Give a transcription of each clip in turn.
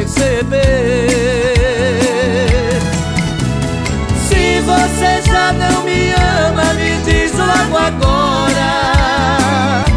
perceber. Se você já não me ama, me diz logo agora.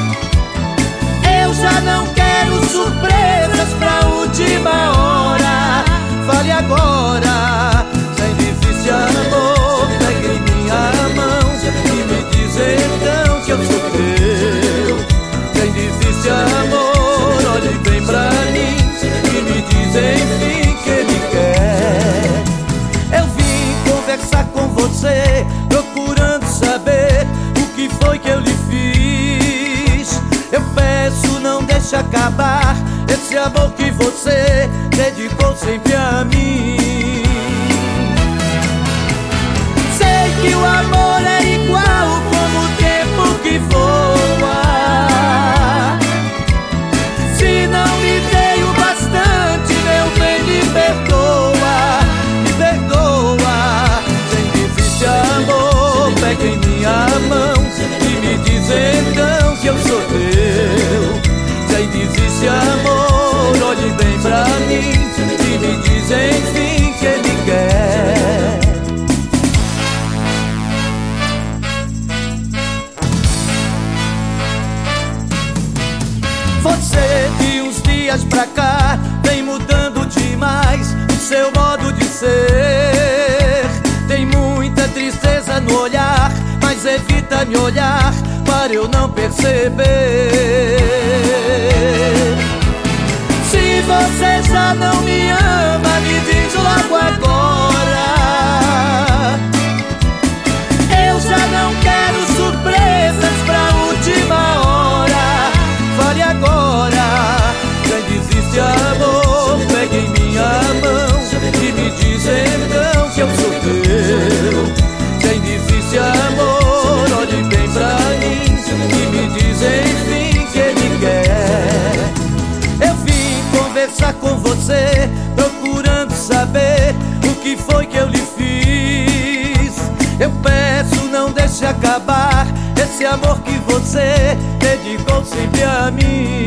Eu já não quero surpresas pra última hora. Fale agora, sem difícil amor, pegue em minha mão e me diz então que eu sou teu. Sem difícil amor, olhe bem pra mim e me diz enfim que ele quer. Eu vim conversar com você, procurando saber o que foi que eu lhe fiz. Eu peço, não deixe acabar esse amor que você dedicou sempre a mim. Sei que o amor é igual como o tempo que voa. Se não me dei o bastante, meu bem, me perdoa, me perdoa. Sem difícil amor, pegue em minha mão e me diz então que eu sou teu. Sem difícil amor, olhe bem pra mim e me diz enfim que ele quer. Você de uns dias pra cá vem mudando demais o seu modo de ser. Tem muita tristeza no olhar, mas evita me olhar para eu não perceber. Se você já não me ama, me diz logo agora. Eu já não quero surpresas pra última hora. Fale agora, sem difícil amor, pegue em minha mão e me diz então que eu sou teu. Sem difícil amor, olhe bem pra mim e me diz enfim que ele quer. Eu vim conversar com você, procurando saber o que foi que eu lhe fiz. Eu peço, não deixe acabar esse amor que você dedicou sempre a mim.